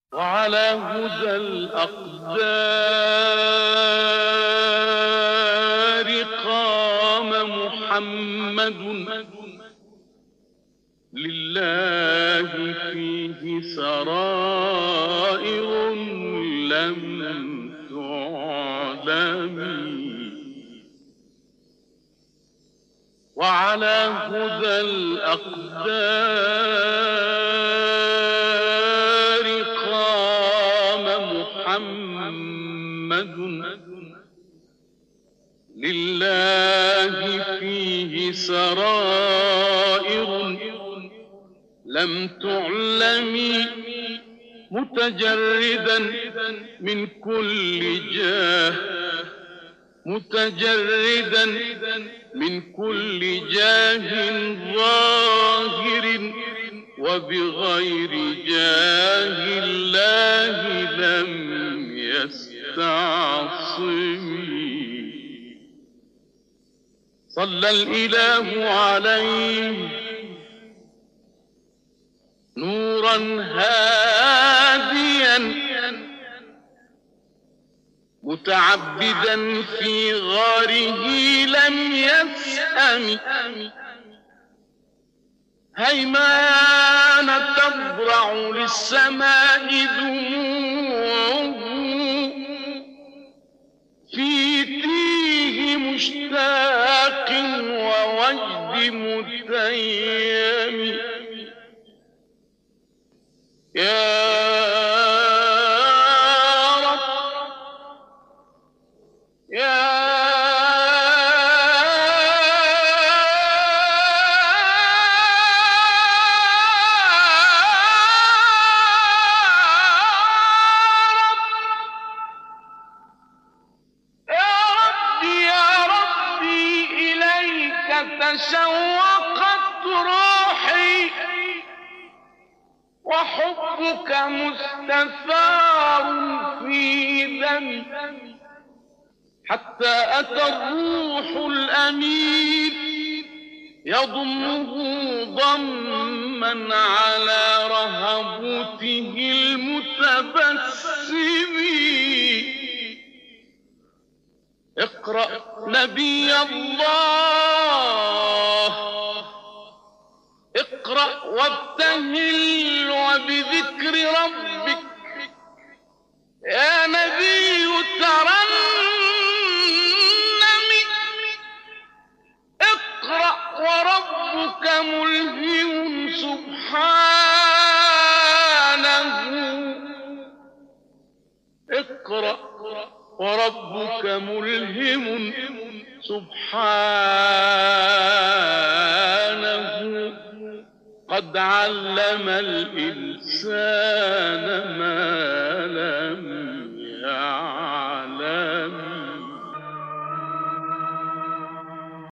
وعلى هدى الأقدار قام محمد، لله فيه سرائر لم تعلم. وعلى هدى الأقدار قام محمد، لله فيه سرائر لم تعلم، متجردا من كل جاه، متجردا من كل جاه ظاهر، وبغير جاه الله لم يستعصم. صلى الإله عليه نورا هاديا، متعبدا في غاره لم يسأم. هيمان تضرع للسماء دموعه، في تيه مشتاق ووجد متيم. يا رب يا ربي إليك تشوقت روحي، وحبك مستثار في دمي، حتى أتى الروح الأمين يضمه ضما على رهبته المتبسم. اقرأ نبي الله، اقرأ وابتهل وبذكر ربك يا نبي ترنم. اقرأ وربك ملهم سبحانه، اقرأ وربك ملهم سبحانه، قد علم الإنسان ما لم